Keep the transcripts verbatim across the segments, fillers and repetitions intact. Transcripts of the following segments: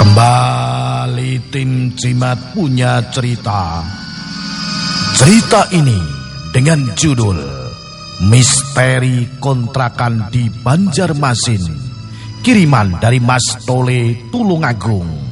Kembali tim Cimat punya cerita. Cerita ini dengan judul Misteri Kontrakan di Banjarmasin, kiriman dari Mas Tole Tulungagung.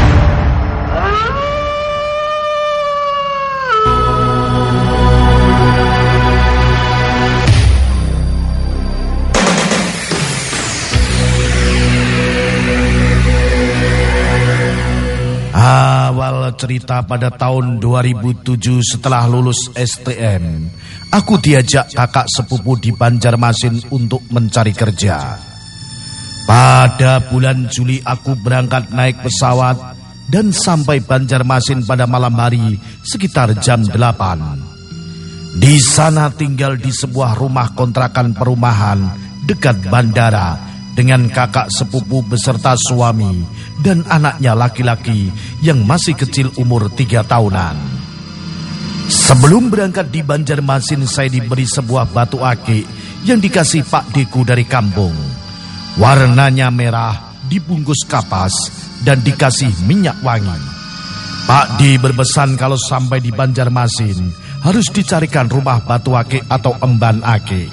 Awal cerita pada tahun dua ribu tujuh setelah lulus S T M, aku diajak kakak sepupu di Banjarmasin untuk mencari kerja. Pada bulan Juli aku berangkat naik pesawat dan sampai Banjarmasin pada malam hari sekitar jam delapan. Di sana tinggal di sebuah rumah kontrakan perumahan dekat bandara dengan kakak sepupu beserta suami dan anaknya laki-laki yang masih kecil umur tiga tahunan. Sebelum berangkat di Banjarmasin, saya diberi sebuah batu akik yang dikasih Pak Deku dari kampung. Warnanya merah, dibungkus kapas dan dikasih minyak wangi. Pak D berpesan kalau sampai di Banjarmasin harus dicarikan rumah batu akik atau emban akik.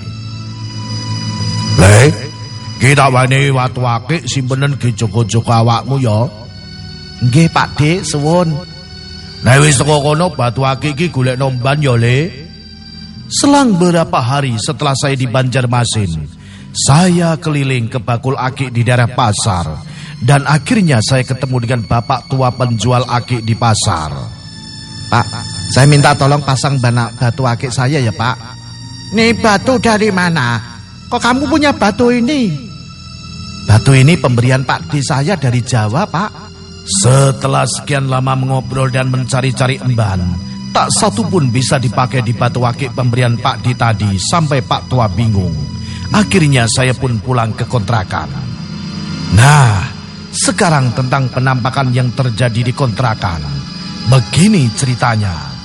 Leh, kita wani watu akik simpenan ge joko-joko awakmu ya. Nggih Pak Dik, suwun. Nek wis teko kono batu akik iki golekno mban ya, Le. Selang beberapa hari setelah saya di Banjarmasin, saya keliling ke bakul akik di daerah pasar dan akhirnya saya ketemu dengan bapak tua penjual akik di pasar. Pak, saya minta tolong pasang banak batu akik saya ya, Pak. Nih batu dari mana? Kok kamu punya batu ini? Batu ini pemberian Pak D saya dari Jawa, Pak. Setelah sekian lama mengobrol dan mencari-cari emban, tak satu pun bisa dipakai di batu akik pemberian Pak D tadi sampai Pak Tua bingung. Akhirnya saya pun pulang ke kontrakan. Nah, sekarang tentang penampakan yang terjadi di kontrakan. Begini ceritanya.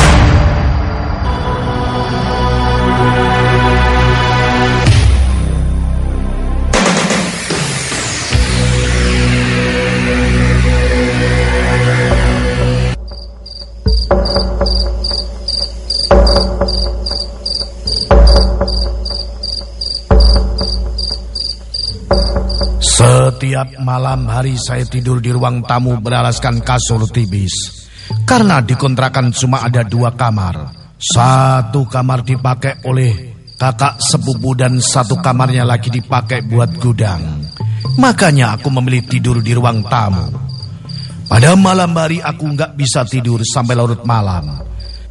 Setiap malam hari saya tidur di ruang tamu beralaskan kasur tipis. Karena di kontrakan cuma ada dua kamar. Satu kamar dipakai oleh kakak sepupu dan satu kamarnya lagi dipakai buat gudang. Makanya aku memilih tidur di ruang tamu. Pada malam hari aku nggak bisa tidur sampai larut malam.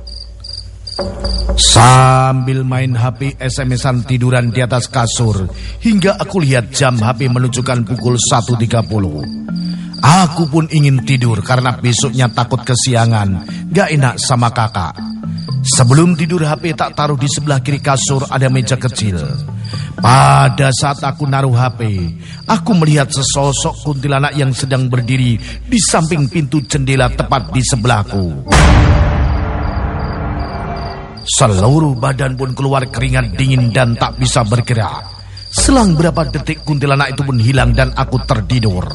Sambil main H P S M S-an tiduran di atas kasur hingga aku lihat jam H P menunjukkan pukul satu tiga puluh. Aku pun ingin tidur karena besoknya takut kesiangan, gak enak sama kakak. Sebelum tidur H P tak taruh di sebelah kiri kasur ada meja kecil. Pada saat aku naruh H P, aku melihat sesosok kuntilanak yang sedang berdiri di samping pintu jendela tepat di sebelahku. Seluruh badan pun keluar keringat dingin dan tak bisa bergerak. Selang berapa detik kuntilanak itu pun hilang dan aku tertidur.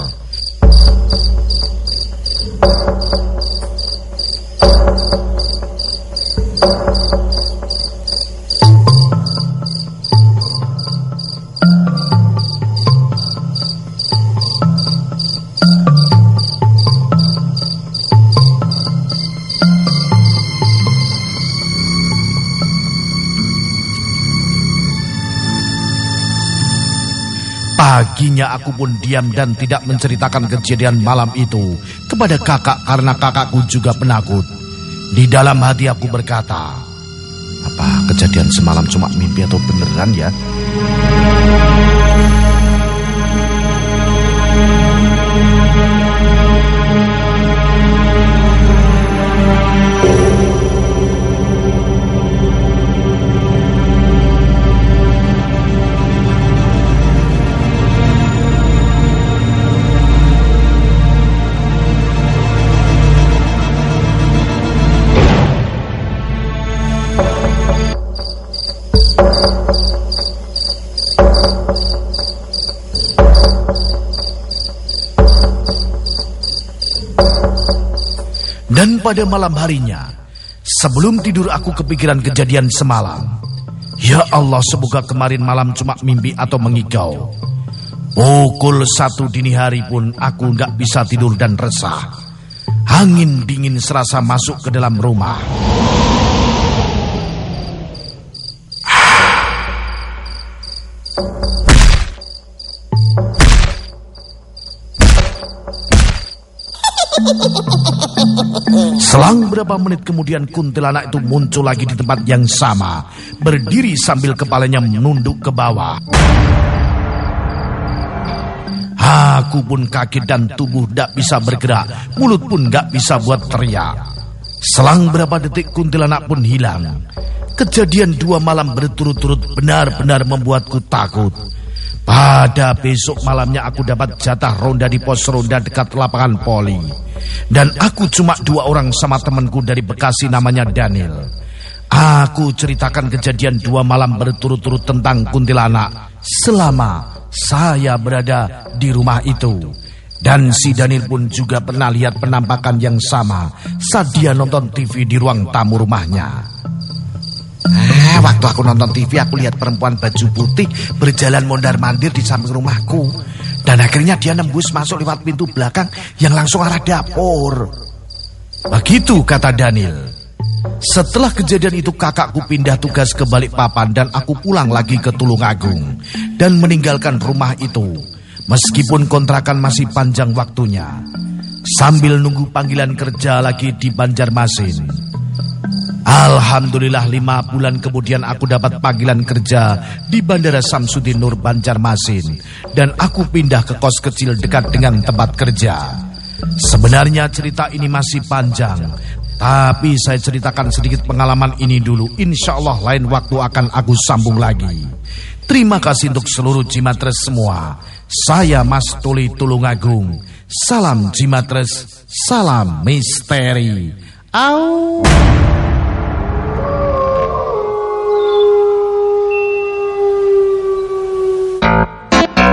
Paginya aku pun diam dan tidak menceritakan kejadian malam itu kepada kakak karena kakakku juga penakut. Di dalam hati aku berkata, apa kejadian semalam cuma mimpi atau beneran ya? pada malam harinya, sebelum tidur aku kepikiran kejadian semalam. Ya Allah, semoga kemarin malam cuma mimpi atau mengigau. Pukul satu dini hari pun aku gak bisa tidur dan resah. Angin dingin serasa masuk ke dalam rumah. Selang beberapa menit kemudian kuntilanak itu muncul lagi di tempat yang sama, berdiri sambil kepalanya menunduk ke bawah. Aku pun kaget dan tubuh tidak bisa bergerak, mulut pun gak bisa buat teriak. Selang beberapa detik kuntilanak pun hilang. Kejadian dua malam berturut-turut benar-benar membuatku takut. Pada besok malamnya aku dapat jatah ronda di pos ronda dekat lapangan poli. Dan aku cuma dua orang sama temanku dari Bekasi namanya Daniel. Aku ceritakan kejadian dua malam berturut-turut tentang kuntilanak selama saya berada di rumah itu. Dan si Daniel pun juga pernah lihat penampakan yang sama saat dia nonton T V di ruang tamu rumahnya. Ah, waktu aku nonton T V aku lihat perempuan baju putih berjalan mondar-mandir di samping rumahku. Dan akhirnya dia nembus masuk lewat pintu belakang yang langsung arah dapur. Begitu kata Daniel. Setelah kejadian itu kakakku pindah tugas ke Balikpapan dan aku pulang lagi ke Tulungagung dan meninggalkan rumah itu. Meskipun kontrakan masih panjang waktunya. Sambil nunggu panggilan kerja lagi di Banjarmasin. Alhamdulillah lima bulan kemudian aku dapat panggilan kerja di Bandara Samsudin Nur Banjarmasin. Dan aku pindah ke kos kecil dekat dengan tempat kerja. Sebenarnya cerita ini masih panjang, tapi saya ceritakan sedikit pengalaman ini dulu. Insya Allah lain waktu akan aku sambung lagi. Terima kasih untuk seluruh Jimatres semua. Saya Mas Tuli Tulungagung. Salam Jimatres, salam misteri. Au.